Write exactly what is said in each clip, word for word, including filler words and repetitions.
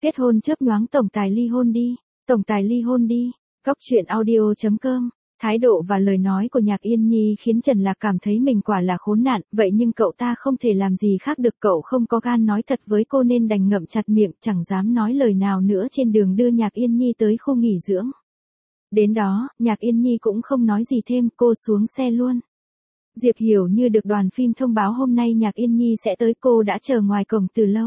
Kết hôn chớp nhoáng tổng tài ly hôn đi, tổng tài ly hôn đi. Góc truyện audio chấm com. Thái độ và lời nói của Nhạc Yên Nhi khiến Trần Lạc cảm thấy mình quả là khốn nạn, vậy nhưng cậu ta không thể làm gì khác được, cậu không có gan nói thật với cô nên đành ngậm chặt miệng, chẳng dám nói lời nào nữa trên đường đưa Nhạc Yên Nhi tới khu nghỉ dưỡng. Đến đó, Nhạc Yên Nhi cũng không nói gì thêm, cô xuống xe luôn. Diệp Hiểu Như được đoàn phim thông báo hôm nay Nhạc Yên Nhi sẽ tới, cô đã chờ ngoài cổng từ lâu.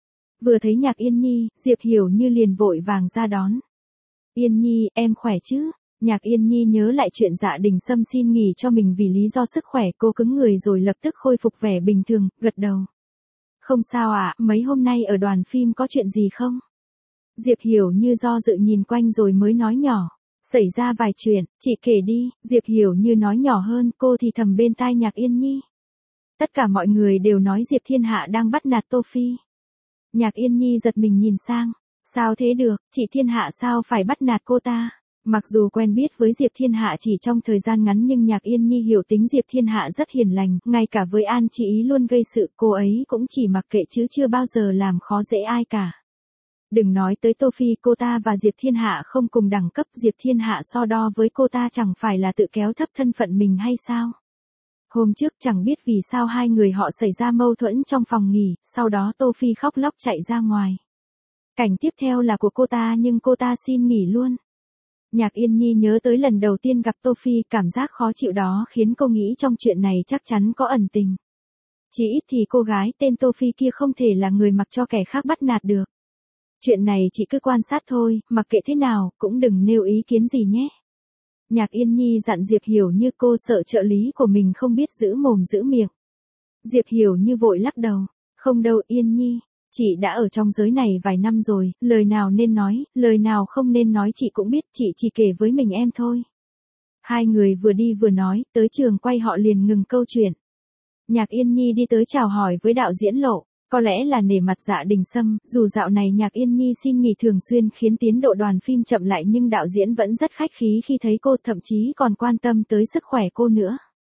Vừa thấy Nhạc Yên Nhi, Diệp Hiểu Như liền vội vàng ra đón. Yên Nhi, em khỏe chứ? Nhạc Yên Nhi nhớ lại chuyện Dạ Đình Sâm xin nghỉ cho mình vì lý do sức khỏe, cô cứng người rồi lập tức khôi phục vẻ bình thường, gật đầu. Không sao ạ, à, mấy hôm nay ở đoàn phim có chuyện gì không? Diệp Hiểu Như do dự nhìn quanh rồi mới nói nhỏ. Xảy ra vài chuyện, chị kể đi. Diệp Hiểu Như nói nhỏ hơn, cô thì thầm bên tai Nhạc Yên Nhi. Tất cả mọi người đều nói Diệp Thiên Hạ đang bắt nạt Tô Phi. Nhạc Yên Nhi giật mình nhìn sang. Sao thế được, chị Thiên Hạ sao phải bắt nạt cô ta? Mặc dù quen biết với Diệp Thiên Hạ chỉ trong thời gian ngắn nhưng Nhạc Yên Nhi hiểu tính Diệp Thiên Hạ rất hiền lành, ngay cả với An Chí Ý luôn gây sự, cô ấy cũng chỉ mặc kệ chứ chưa bao giờ làm khó dễ ai cả. Đừng nói tới Tô Phi, cô ta và Diệp Thiên Hạ không cùng đẳng cấp, Diệp Thiên Hạ so đo với cô ta chẳng phải là tự kéo thấp thân phận mình hay sao? Hôm trước chẳng biết vì sao hai người họ xảy ra mâu thuẫn trong phòng nghỉ, sau đó Tô Phi khóc lóc chạy ra ngoài. Cảnh tiếp theo là của cô ta nhưng cô ta xin nghỉ luôn. Nhạc Yên Nhi nhớ tới lần đầu tiên gặp Tô Phi, cảm giác khó chịu đó khiến cô nghĩ trong chuyện này chắc chắn có ẩn tình. Chỉ ít thì cô gái tên Tô Phi kia không thể là người mặc cho kẻ khác bắt nạt được. Chuyện này chị cứ quan sát thôi, mặc kệ thế nào, cũng đừng nêu ý kiến gì nhé. Nhạc Yên Nhi dặn Diệp Hiểu Như, cô sợ trợ lý của mình không biết giữ mồm giữ miệng. Diệp Hiểu Như vội lắc đầu. Không đâu Yên Nhi, chị đã ở trong giới này vài năm rồi, lời nào nên nói, lời nào không nên nói chị cũng biết, chị chỉ kể với mình em thôi. Hai người vừa đi vừa nói, tới trường quay họ liền ngừng câu chuyện. Nhạc Yên Nhi đi tới chào hỏi với đạo diễn Lộ. Có lẽ là nể mặt Dạ Đình Sâm, dù dạo này Nhạc Yên Nhi xin nghỉ thường xuyên khiến tiến độ đoàn phim chậm lại nhưng đạo diễn vẫn rất khách khí khi thấy cô, thậm chí còn quan tâm tới sức khỏe cô nữa.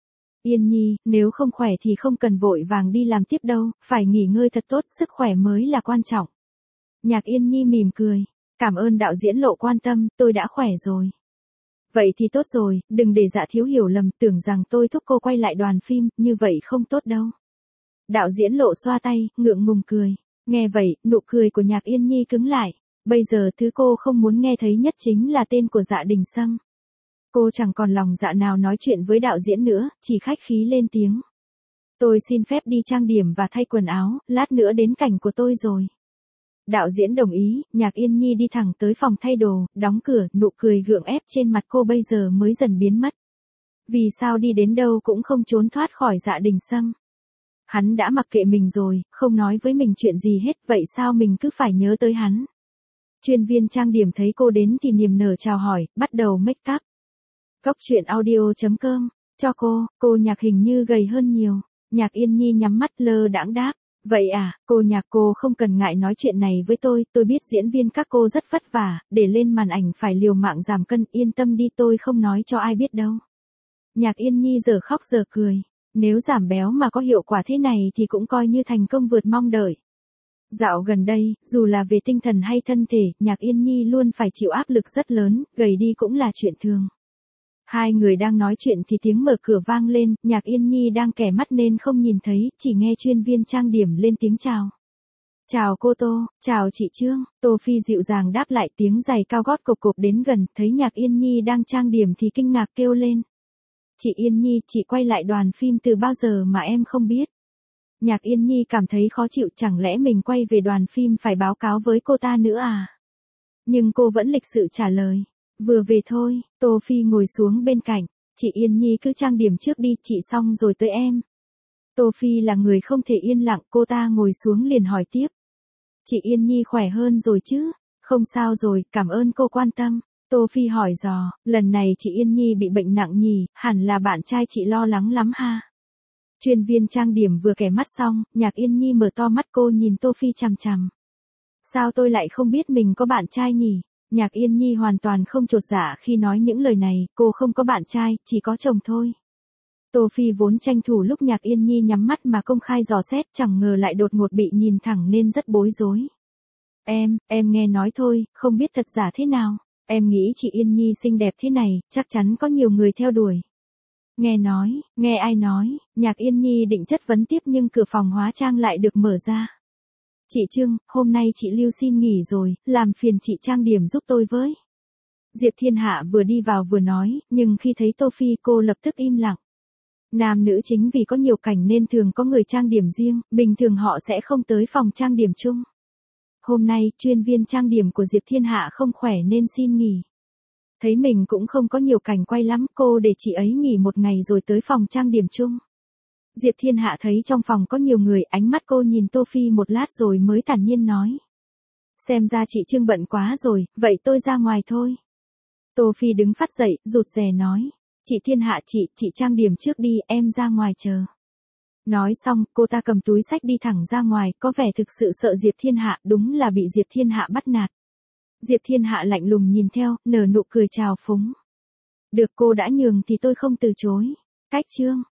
Yên Nhi, nếu không khỏe thì không cần vội vàng đi làm tiếp đâu, phải nghỉ ngơi thật tốt, sức khỏe mới là quan trọng. Nhạc Yên Nhi mỉm cười. Cảm ơn đạo diễn Lộ quan tâm, tôi đã khỏe rồi. Vậy thì tốt rồi, đừng để Dạ thiếu hiểu lầm, tưởng rằng tôi thúc cô quay lại đoàn phim, như vậy không tốt đâu. Đạo diễn Lộ xoa tay, ngượng ngùng cười. Nghe vậy, nụ cười của Nhạc Yên Nhi cứng lại. Bây giờ thứ cô không muốn nghe thấy nhất chính là tên của Dạ Đình Sâm. Cô chẳng còn lòng dạ nào nói chuyện với đạo diễn nữa, chỉ khách khí lên tiếng. Tôi xin phép đi trang điểm và thay quần áo, lát nữa đến cảnh của tôi rồi. Đạo diễn đồng ý, Nhạc Yên Nhi đi thẳng tới phòng thay đồ, đóng cửa, nụ cười gượng ép trên mặt cô bây giờ mới dần biến mất. Vì sao đi đến đâu cũng không trốn thoát khỏi Dạ Đình Sâm. Hắn đã mặc kệ mình rồi, không nói với mình chuyện gì hết, vậy sao mình cứ phải nhớ tới hắn? Chuyên viên trang điểm thấy cô đến thì niềm nở chào hỏi, bắt đầu make up. Góc truyện audio chấm com, cho cô, cô Nhạc hình như gầy hơn nhiều. Nhạc Yên Nhi nhắm mắt lơ đãng đáp. Vậy à, cô Nhạc, cô không cần ngại nói chuyện này với tôi, tôi biết diễn viên các cô rất vất vả, để lên màn ảnh phải liều mạng giảm cân, yên tâm đi, tôi không nói cho ai biết đâu. Nhạc Yên Nhi giờ khóc giờ cười. Nếu giảm béo mà có hiệu quả thế này thì cũng coi như thành công vượt mong đợi. Dạo gần đây, dù là về tinh thần hay thân thể, Nhạc Yên Nhi luôn phải chịu áp lực rất lớn, gầy đi cũng là chuyện thường. Hai người đang nói chuyện thì tiếng mở cửa vang lên, Nhạc Yên Nhi đang kẻ mắt nên không nhìn thấy, chỉ nghe chuyên viên trang điểm lên tiếng chào. Chào cô Tô, chào chị Trương. Tô Phi dịu dàng đáp lại, tiếng giày cao gót cộp cộp đến gần, thấy Nhạc Yên Nhi đang trang điểm thì kinh ngạc kêu lên. Chị Yên Nhi, chị quay lại đoàn phim từ bao giờ mà em không biết? Nhạc Yên Nhi cảm thấy khó chịu, chẳng lẽ mình quay về đoàn phim phải báo cáo với cô ta nữa à? Nhưng cô vẫn lịch sự trả lời. Vừa về thôi. Tô Phi ngồi xuống bên cạnh. Chị Yên Nhi cứ trang điểm trước đi, chị xong rồi tới em. Tô Phi là người không thể yên lặng, cô ta ngồi xuống liền hỏi tiếp. Chị Yên Nhi khỏe hơn rồi chứ? Không sao rồi, cảm ơn cô quan tâm. Tô Phi hỏi dò, lần này chị Yên Nhi bị bệnh nặng nhỉ, hẳn là bạn trai chị lo lắng lắm ha. Chuyên viên trang điểm vừa kẻ mắt xong, Nhạc Yên Nhi mở to mắt, cô nhìn Tô Phi chằm chằm. Sao tôi lại không biết mình có bạn trai nhỉ? Nhạc Yên Nhi hoàn toàn không chột dạ khi nói những lời này, cô không có bạn trai, chỉ có chồng thôi. Tô Phi vốn tranh thủ lúc Nhạc Yên Nhi nhắm mắt mà công khai dò xét, chẳng ngờ lại đột ngột bị nhìn thẳng nên rất bối rối. Em, em nghe nói thôi, không biết thật giả thế nào. Em nghĩ chị Yên Nhi xinh đẹp thế này, chắc chắn có nhiều người theo đuổi. Nghe nói, nghe ai nói, Nhạc Yên Nhi định chất vấn tiếp nhưng cửa phòng hóa trang lại được mở ra. Chị Trương, hôm nay chị Lưu xin nghỉ rồi, làm phiền chị trang điểm giúp tôi với. Diệp Thiên Hạ vừa đi vào vừa nói, nhưng khi thấy Tô Phi cô lập tức im lặng. Nam nữ chính vì có nhiều cảnh nên thường có người trang điểm riêng, bình thường họ sẽ không tới phòng trang điểm chung. Hôm nay, chuyên viên trang điểm của Diệp Thiên Hạ không khỏe nên xin nghỉ. Thấy mình cũng không có nhiều cảnh quay lắm, cô để chị ấy nghỉ một ngày rồi tới phòng trang điểm chung. Diệp Thiên Hạ thấy trong phòng có nhiều người, ánh mắt cô nhìn Tô Phi một lát rồi mới thản nhiên nói. Xem ra chị Trương bận quá rồi, vậy tôi ra ngoài thôi. Tô Phi đứng phát dậy, rụt rè nói. Chị Thiên Hạ chị, chị trang điểm trước đi, em ra ngoài chờ. Nói xong, cô ta cầm túi xách đi thẳng ra ngoài, có vẻ thực sự sợ Diệp Thiên Hạ, đúng là bị Diệp Thiên Hạ bắt nạt. Diệp Thiên Hạ lạnh lùng nhìn theo, nở nụ cười chào phúng. Được cô đã nhường thì tôi không từ chối. Cách Trương.